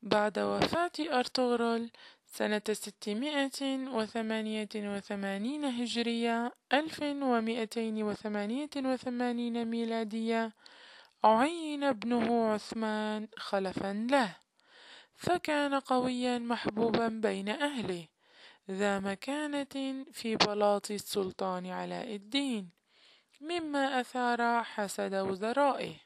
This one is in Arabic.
بعد وفاة أرطغرل سنة 688 هجرية 1288 ميلادية، عين ابنه عثمان خلفا له، فكان قويا محبوبا بين أهله، ذا مكانة في بلاط السلطان علاء الدين، مما أثار حسد وزرائه.